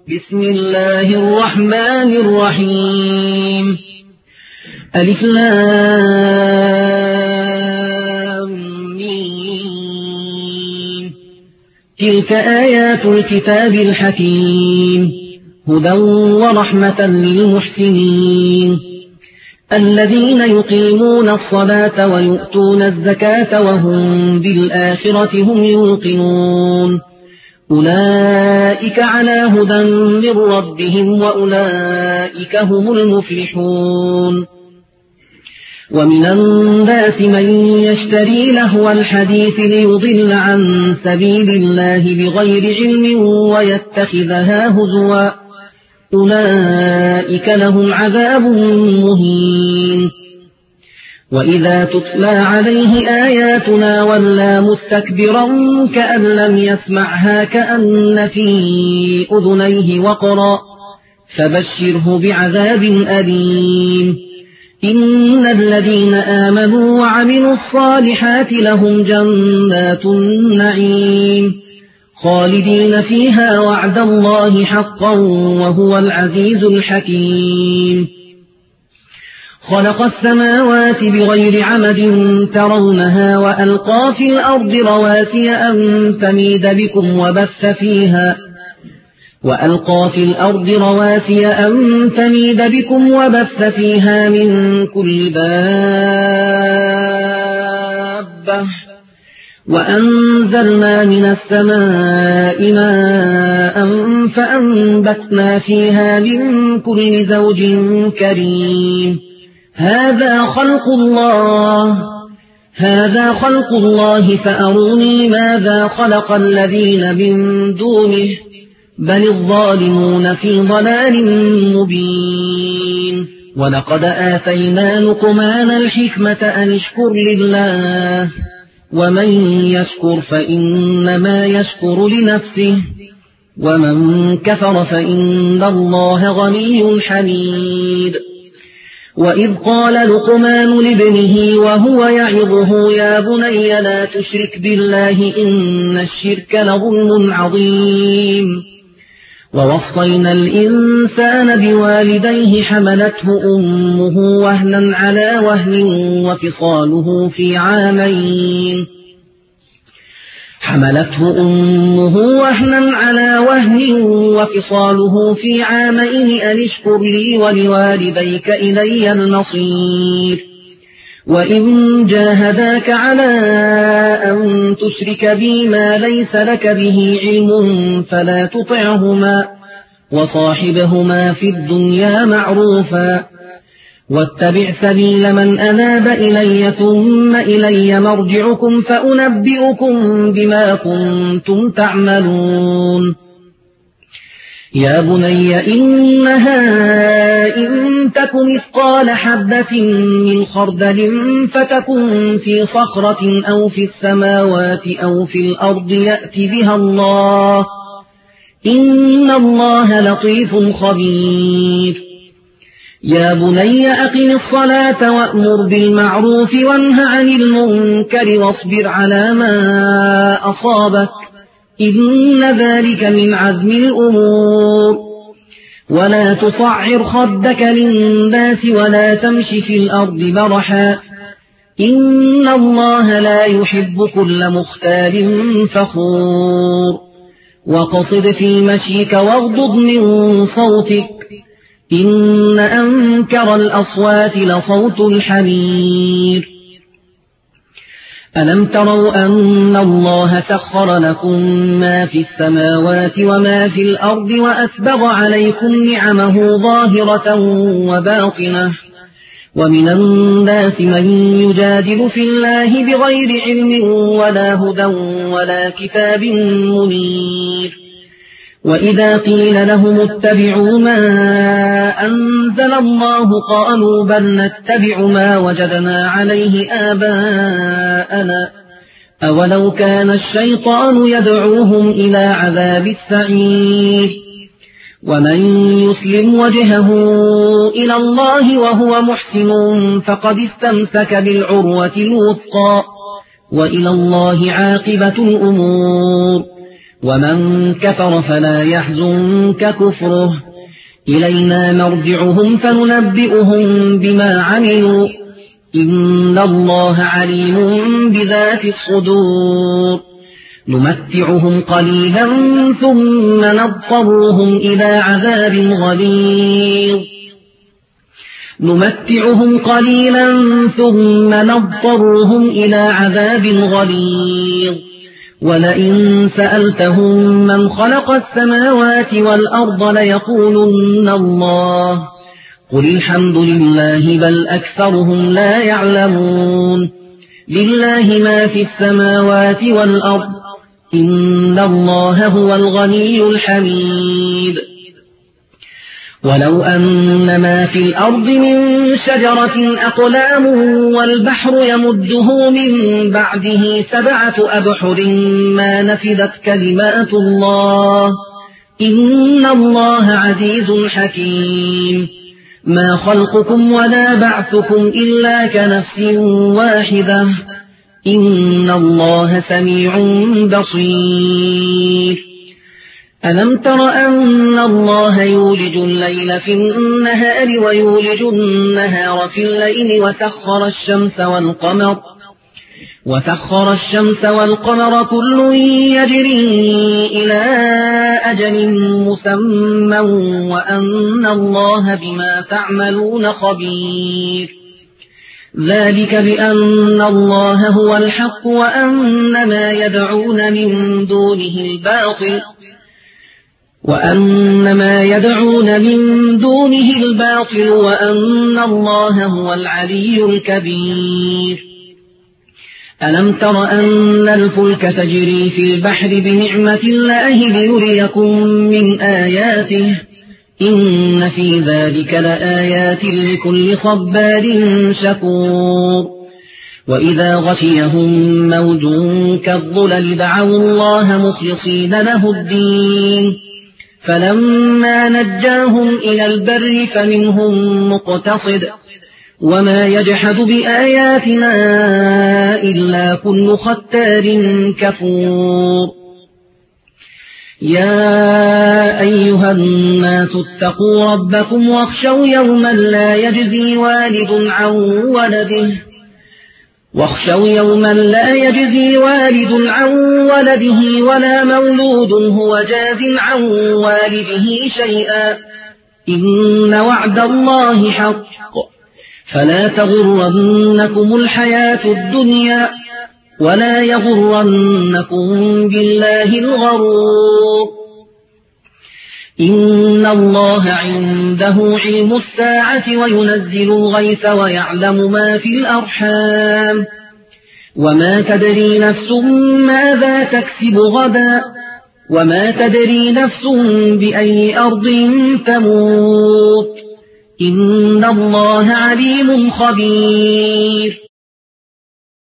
بسم الله الرحمن الرحيم. ألف لام ميم. تلك آيات الكتاب الحكيم، هدى ورحمة للمحسنين الذين يقيمون الصلاة ويؤتون الزكاة وهم بالآخرة هم يوقنون. أولئك على هدى من ربهم وأولئك هم المفلحون. ومن الناس من يشتري لهو الحديث ليضل عن سبيل الله بغير علم ويتخذها هزوا، أولئك لهم عذاب مهين. وإذا تتلى عليه آياتنا ولى مستكبرا كأن لم يسمعها كأن في أذنيه وقرا، فبشره بعذاب أليم. إن الذين آمنوا وعملوا الصالحات لهم جنات النعيم خالدين فيها وعد الله حقا وهو العزيز الحكيم. خلق السماوات بغير عمد ترونها وألقى في الأرض رواسي أن تميد بكم وبث فيها من كل دابة، وأنزلنا من السماء ماء فأنبتنا فيها من كل زوج كريم. هذا خلق الله فأروني ماذا خلق الذين من دونه بل الظالمون في ضلال مبين. ولقد آتينا لقمان الحكمة أن اشكر لله، ومن يشكر فإنما يشكر لنفسه، ومن كفر فإن الله غني حميد. وإذ قال لقمان لابنه وهو يعظه يا بني لا تشرك بالله إن الشرك لظلم عظيم. ووصينا الإنسان بوالديه حملته أمه وهنا على وهن وفصاله في عامين أن اشكر لي ولوالديك إلي المصير. وإن جاهداك على أن تشرك بي ما ليس لك به علم فلا تطعهما وصاحبهما في الدنيا معروفا، واتبع سبيل من أناب إلي ثم إلي مرجعكم فأنبئكم بما كنتم تعملون. يا بني إنها إن تك مثقال حبة من خردل فتكن في صخرة أو في السماوات أو في الأرض يأت بها الله، إن الله لطيف خبير. يا بني أقم الصلاة وأمر بالمعروف وانه عن المنكر واصبر على ما أصابك، إن ذلك من عزم الأمور. ولا تصعر خدك للناس ولا تمش في الأرض مرحا، إن الله لا يحب كل مختال فخور. وقصد في مشيك واغضض من صوتك، إن أنكر الأصوات لصوت الحمير. ألم تروا أن الله سخر لكم ما في السماوات وما في الأرض وأسبغ عليكم نعمه ظاهرة وباطنة؟ ومن الناس من يجادل في الله بغير علم ولا هدى ولا كتاب منير. وإذا قيل لهم اتبعوا ما أنزل الله قالوا بل نتبع ما وجدنا عليه آباءنا، أولو كان الشيطان يدعوهم إلى عذاب السعير. ومن يسلم وجهه إلى الله وهو محسن فقد استمسك بالعروة الوثقى، وإلى الله عاقبة الأمور. ومن كفر فلا يحزنك كفره إلينا مرجعهم فننبئهم بما عملوا إن الله عليم بذات الصدور نمتعهم قليلا ثم نضطرهم إلى عذاب غليظ ولئن سألتهم من خلق السماوات والأرض ليقولن الله قل الحمد لله بل أكثرهم لا يعلمون لله ما في السماوات والأرض إن الله هو الغني الحميد ولو أن ما في الأرض من شجرة أقلام والبحر يمده من بعده 7 أبحر ما نفدت كلمات الله إن الله عزيز حكيم ما خلقكم ولا بعثكم إلا كنفس واحدة إن الله سميع بصير ألم تر أن الله يولج الليل في النهار ويولج النهار في الليل وسخر الشمس والقمر كل يجري إلى أجل مسمى وأن الله بما تعملون خبير ذلك بأن الله هو الحق وأن ما يدعون من دونه الباطل وأن الله هو العلي الكبير ألم تر أن الفلك تجري في البحر بنعمة الله ليريكم من آياته إن في ذلك لآيات لكل صبار شكور وإذا غشيهم موج كالظلل دعوا الله مخلصين له الدين فلما نجاهم إلى البر فمنهم مقتصد وما يجحد بآياتنا إلا كل ختار كفور يا أيها الناس اتقوا ربكم واخشوا يوما لا يجزي والد عن ولده ولا مولود هو جاز عن والده شيئا إن وعد الله حق فلا تغرنكم الحياة الدنيا ولا يغرنكم بالله الغرور إن الله عنده علم الساعة وينزل الغيث ويعلم ما في الأرحام وما تدري نفس ماذا تكسب غدا وما تدري نفس بأي أرض تموت إن الله عليم خبير